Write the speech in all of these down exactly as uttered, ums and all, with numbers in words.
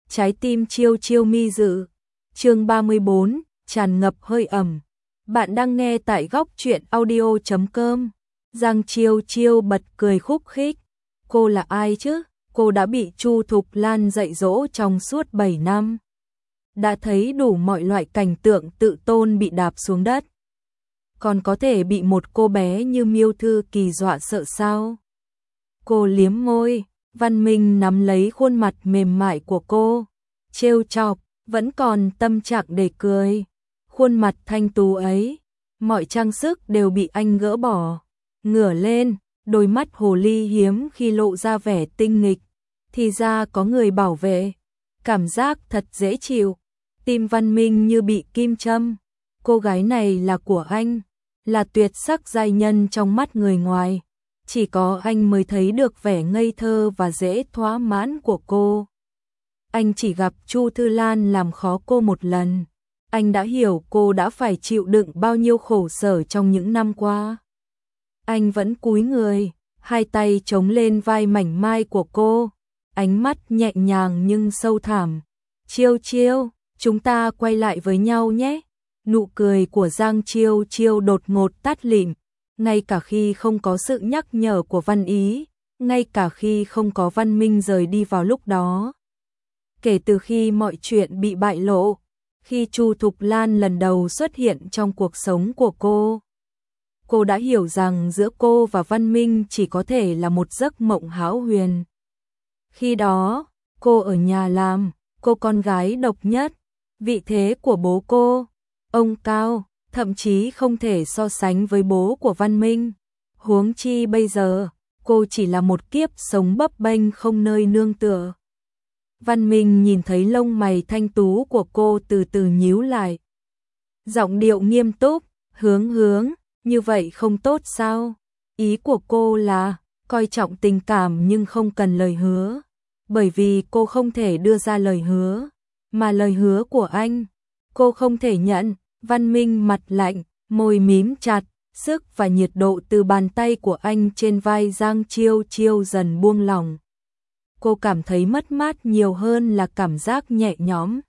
trái tim Chiêu Chiêu mi dự. Chương ba mươi bốn, tràn ngập hơi ẩm. Bạn đang nghe tại góc truyện audio chấm com. Giang Chiêu Chiêu bật cười khúc khích. Cô là ai chứ? Cô đã bị Chu Thục Lan dạy dỗ trong suốt bảy năm. Đã thấy đủ mọi loại cảnh tượng tự tôn bị đạp xuống đất. Còn có thể bị một cô bé như Miêu Thư Kỳ dọa sợ sao? Cô liếm môi, Văn Minh nắm lấy khuôn mặt mềm mại của cô, trêu chọc, vẫn còn tâm trạng để cười. Khuôn mặt thanh tú ấy, mọi trang sức đều bị anh gỡ bỏ. Ngửa lên, đôi mắt hồ ly hiếm khi lộ ra vẻ tinh nghịch. Thì ra có người bảo vệ. Cảm giác thật dễ chịu. Tim Văn Minh như bị kim châm. Cô gái này là của anh, là tuyệt sắc giai nhân trong mắt người ngoài. Chỉ có anh mới thấy được vẻ ngây thơ và dễ thỏa mãn của cô. Anh chỉ gặp Chu Thư Lan làm khó cô một lần. Anh đã hiểu cô đã phải chịu đựng bao nhiêu khổ sở trong những năm qua. Anh vẫn cúi người, hai tay chống lên vai mảnh mai của cô. Ánh mắt nhẹ nhàng nhưng sâu thẳm. Chiêu Chiêu, chúng ta quay lại với nhau nhé. Nụ cười của Giang Chiêu Chiêu đột ngột tắt lịm. Ngay cả khi không có sự nhắc nhở của Văn Ý, ngay cả khi không có Văn Minh rời đi vào lúc đó. Kể từ khi mọi chuyện bị bại lộ, khi Chu Thục Lan lần đầu xuất hiện trong cuộc sống của cô, cô đã hiểu rằng giữa cô và Văn Minh chỉ có thể là một giấc mộng hão huyền. Khi đó, cô ở nhà làm, cô con gái độc nhất, vị thế của bố cô, ông Cao, thậm chí không thể so sánh với bố của Văn Minh. Huống chi bây giờ, cô chỉ là một kiếp sống bấp bênh không nơi nương tựa. Văn Minh nhìn thấy lông mày thanh tú của cô từ từ nhíu lại. Giọng điệu nghiêm túc, hướng hướng, như vậy không tốt sao? Ý của cô là, coi trọng tình cảm nhưng không cần lời hứa. Bởi vì cô không thể đưa ra lời hứa, mà lời hứa của anh, cô không thể nhận. Văn Minh mặt lạnh, môi mím chặt, sức và nhiệt độ từ bàn tay của anh trên vai Giang Chiêu Chiêu dần buông lỏng. Cô cảm thấy mất mát nhiều hơn là cảm giác nhẹ nhõm.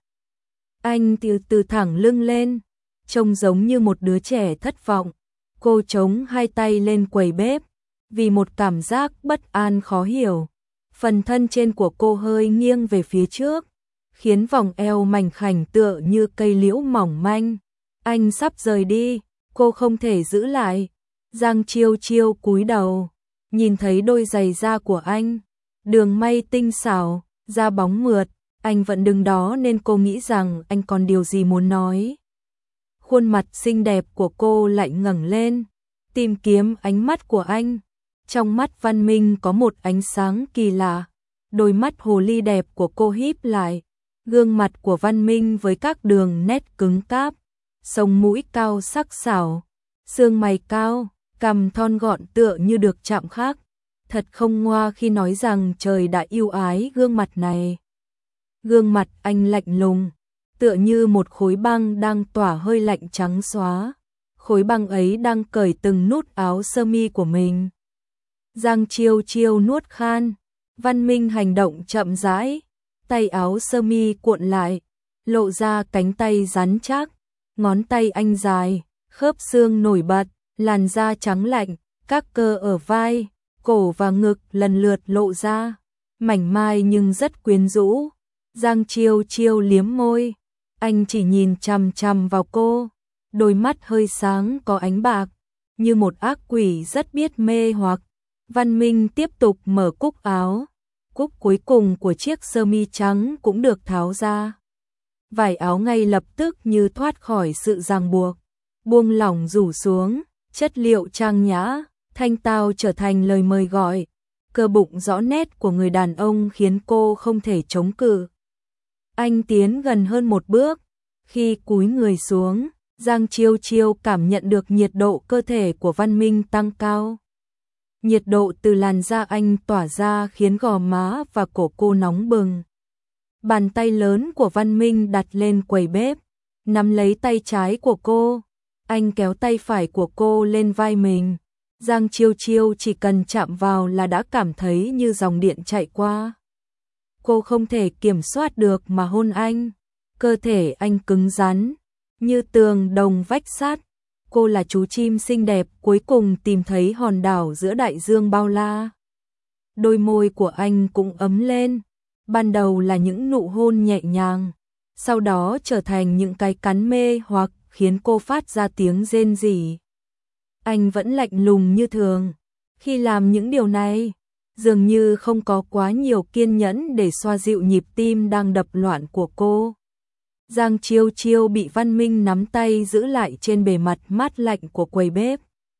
Anh từ từ thẳng lưng lên, trông giống như một đứa trẻ thất vọng. Cô chống hai tay lên quầy bếp, vì một cảm giác bất an khó hiểu. Phần thân trên của cô hơi nghiêng về phía trước, khiến vòng eo mảnh khảnh tựa như cây liễu mỏng manh. Anh sắp rời đi, cô không thể giữ lại. Giang Chiêu Chiêu cúi đầu, nhìn thấy đôi giày da của anh, đường may tinh xảo, da bóng mượt, anh vẫn đứng đó nên cô nghĩ rằng anh còn điều gì muốn nói. Khuôn mặt xinh đẹp của cô lại ngẩng lên, tìm kiếm ánh mắt của anh. Trong mắt Văn Minh có một ánh sáng kỳ lạ, đôi mắt hồ ly đẹp của cô híp lại, gương mặt của Văn Minh với các đường nét cứng cáp, sống mũi cao sắc sảo, xương mày cao, cằm thon gọn tựa như được chạm khắc. Thật không ngoa khi nói rằng trời đã yêu ái gương mặt này. Gương mặt anh lạnh lùng, tựa như một khối băng đang tỏa hơi lạnh trắng xóa. Khối băng ấy đang cởi từng nút áo sơ mi của mình. Giang Chiêu Chiêu nuốt khan, Văn Minh hành động chậm rãi, tay áo sơ mi cuộn lại, lộ ra cánh tay rắn chắc, ngón tay anh dài, khớp xương nổi bật, làn da trắng lạnh, các cơ ở vai, cổ và ngực lần lượt lộ ra, mảnh mai nhưng rất quyến rũ. Giang Chiêu Chiêu liếm môi, anh chỉ nhìn chằm chằm vào cô, đôi mắt hơi sáng có ánh bạc, như một ác quỷ rất biết mê hoặc. Văn Minh tiếp tục mở cúc áo, cúc cuối cùng của chiếc sơ mi trắng cũng được tháo ra. Vải áo ngay lập tức như thoát khỏi sự ràng buộc, buông lỏng rủ xuống, chất liệu trang nhã, thanh tao trở thành lời mời gọi. Cơ bụng rõ nét của người đàn ông khiến cô không thể chống cự. Anh tiến gần hơn một bước, khi cúi người xuống, Giang Chiêu Chiêu cảm nhận được nhiệt độ cơ thể của Văn Minh tăng cao. Nhiệt độ từ làn da anh tỏa ra khiến gò má và cổ cô nóng bừng. Bàn tay lớn của Văn Minh đặt lên quầy bếp, nắm lấy tay trái của cô. Anh kéo tay phải của cô lên vai mình. Giang Chiêu Chiêu chỉ cần chạm vào là đã cảm thấy như dòng điện chạy qua. cô không thể kiểm soát được mà hôn anh. Cơ thể anh cứng rắn, như tường đồng vách sắt. Cô là chú chim xinh đẹp cuối cùng tìm thấy hòn đảo giữa đại dương bao la. Đôi môi của anh cũng ấm lên, ban đầu là những nụ hôn nhẹ nhàng, sau đó trở thành những cái cắn mê hoặc khiến cô phát ra tiếng rên rỉ. Anh vẫn lạnh lùng như thường. Khi làm những điều này, dường như không có quá nhiều kiên nhẫn để xoa dịu nhịp tim đang đập loạn của cô. Giang Chiêu Chiêu bị Văn Minh nắm tay giữ lại trên bề mặt mát lạnh của quầy bếp.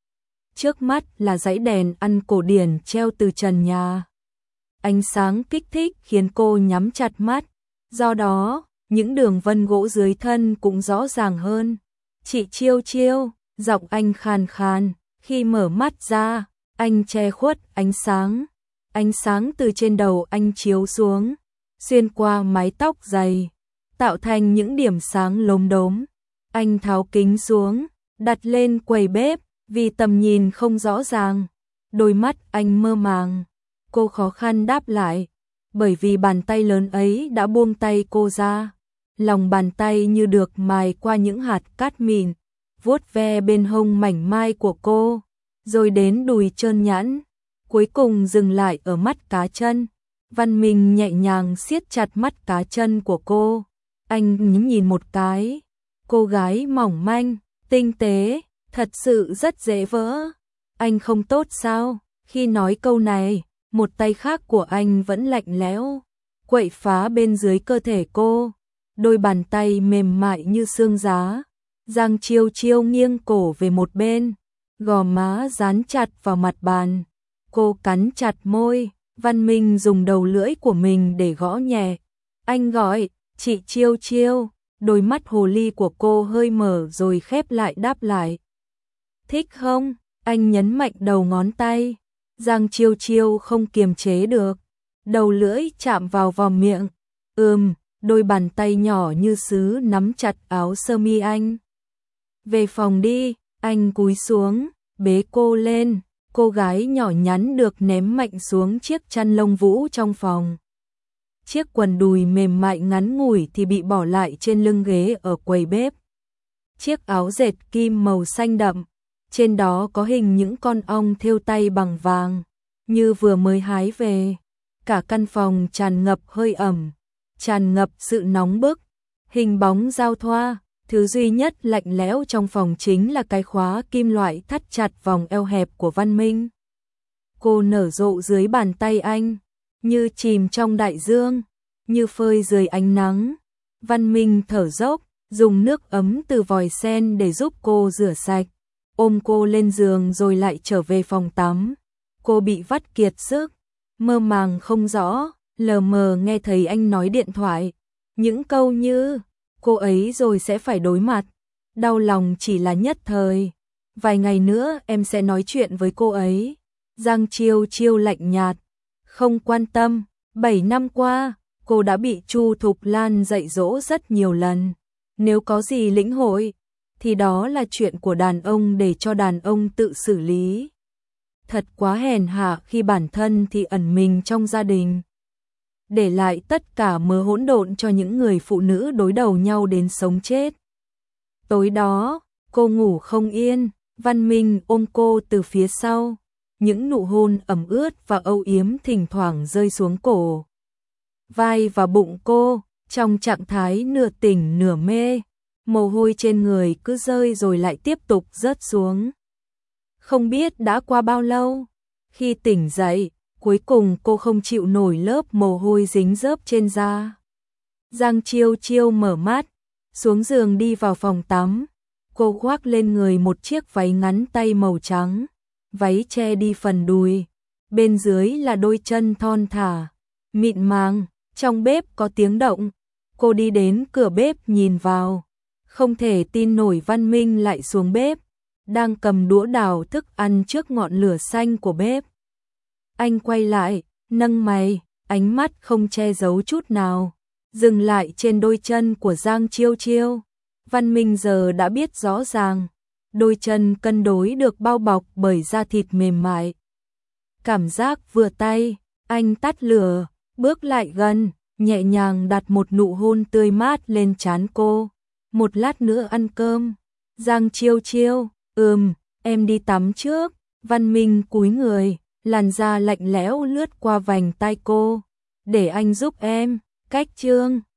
Trước mắt là dãy đèn ăn cổ điển treo từ trần nhà. Ánh sáng kích thích khiến cô nhắm chặt mắt, do đó, những đường vân gỗ dưới thân cũng rõ ràng hơn. Chị Chiêu Chiêu, giọng anh khàn khàn, khi mở mắt ra, anh che khuất ánh sáng. Ánh sáng từ trên đầu anh chiếu xuống, xuyên qua mái tóc dày, tạo thành những điểm sáng lốm đốm. Anh tháo kính xuống, đặt lên quầy bếp, vì tầm nhìn không rõ ràng. Đôi mắt anh mơ màng. Cô khó khăn đáp lại, bởi vì bàn tay lớn ấy đã buông tay cô ra. Lòng bàn tay như được mài qua những hạt cát mịn, vuốt ve bên hông mảnh mai của cô, rồi đến đùi trơn nhẵn, cuối cùng dừng lại ở mắt cá chân. Văn Minh nhẹ nhàng siết chặt mắt cá chân của cô. Anh nhìn một cái, cô gái mỏng manh, tinh tế, thật sự rất dễ vỡ. Anh không tốt sao? Khi nói câu này, một tay khác của anh vẫn lạnh lẽo, quậy phá bên dưới cơ thể cô. Đôi bàn tay mềm mại như xương giá. Giang Chiêu Chiêu nghiêng cổ về một bên, gò má dán chặt vào mặt bàn. Cô cắn chặt môi, Văn Minh dùng đầu lưỡi của mình để gõ nhẹ. Anh gọi, chị Chiêu Chiêu, đôi mắt hồ ly của cô hơi mở rồi khép lại đáp lại. Thích không? Anh nhấn mạnh đầu ngón tay. Giang Chiêu Chiêu không kiềm chế được, đầu lưỡi chạm vào vòm miệng. Ừm, đôi bàn tay nhỏ như sứ nắm chặt áo sơ mi anh. Về phòng đi, anh cúi xuống, bế cô lên. Cô gái nhỏ nhắn được ném mạnh xuống chiếc chăn lông vũ trong phòng. Chiếc quần đùi mềm mại ngắn ngủi thì bị bỏ lại trên lưng ghế ở quầy bếp. Chiếc áo dệt kim màu xanh đậm, trên đó có hình những con ong thêu tay bằng vàng, như vừa mới hái về. Cả căn phòng tràn ngập hơi ẩm, tràn ngập sự nóng bức, hình bóng giao thoa. Thứ duy nhất lạnh lẽo trong phòng chính là cái khóa kim loại thắt chặt vòng eo hẹp của Văn Minh. Cô nở rộ dưới bàn tay anh, như chìm trong đại dương, như phơi dưới ánh nắng. Văn Minh thở dốc, dùng nước ấm từ vòi sen để giúp cô rửa sạch, ôm cô lên giường rồi lại trở về phòng tắm. Cô bị vắt kiệt sức, mơ màng không rõ, lờ mờ nghe thấy anh nói điện thoại. Những câu như cô ấy rồi sẽ phải đối mặt, đau lòng chỉ là nhất thời, vài ngày nữa em sẽ nói chuyện với cô ấy. Giang Chiêu Chiêu lạnh nhạt, không quan tâm. Bảy năm qua, cô đã bị Chu Thục Lan dạy dỗ rất nhiều lần. Nếu có gì lĩnh hội, thì đó là chuyện của đàn ông để cho đàn ông tự xử lý. Thật quá hèn hạ khi bản thân thì ẩn mình trong gia đình, để lại tất cả mớ hỗn độn cho những người phụ nữ đối đầu nhau đến sống chết. Tối đó, cô ngủ không yên, Văn Minh ôm cô từ phía sau, những nụ hôn ẩm ướt và âu yếm thỉnh thoảng rơi xuống cổ, vai và bụng cô, trong trạng thái nửa tỉnh nửa mê, mồ hôi trên người cứ rơi rồi lại tiếp tục rớt xuống. Không biết đã qua bao lâu, khi tỉnh dậy, cuối cùng cô không chịu nổi lớp mồ hôi dính dớp trên da. Giang Chiêu Chiêu mở mắt, xuống giường đi vào phòng tắm. Cô khoác lên người một chiếc váy ngắn tay màu trắng, váy che đi phần đùi, bên dưới là đôi chân thon thả, mịn màng. Trong bếp có tiếng động, cô đi đến cửa bếp nhìn vào, không thể tin nổi Văn Minh lại xuống bếp, đang cầm đũa đào thức ăn trước ngọn lửa xanh của bếp. Anh quay lại, nâng mày, ánh mắt không che giấu chút nào, dừng lại trên đôi chân của Giang Chiêu Chiêu. Văn Minh giờ đã biết rõ ràng, đôi chân cân đối được bao bọc bởi da thịt mềm mại. Cảm giác vừa tay, anh tắt lửa, bước lại gần, nhẹ nhàng đặt một nụ hôn tươi mát lên trán cô. Một lát nữa ăn cơm. Giang Chiêu Chiêu, ừm, em đi tắm trước. Văn Minh cúi người, làn da lạnh lẽo lướt qua vành tai cô. Để anh giúp em, cách chương.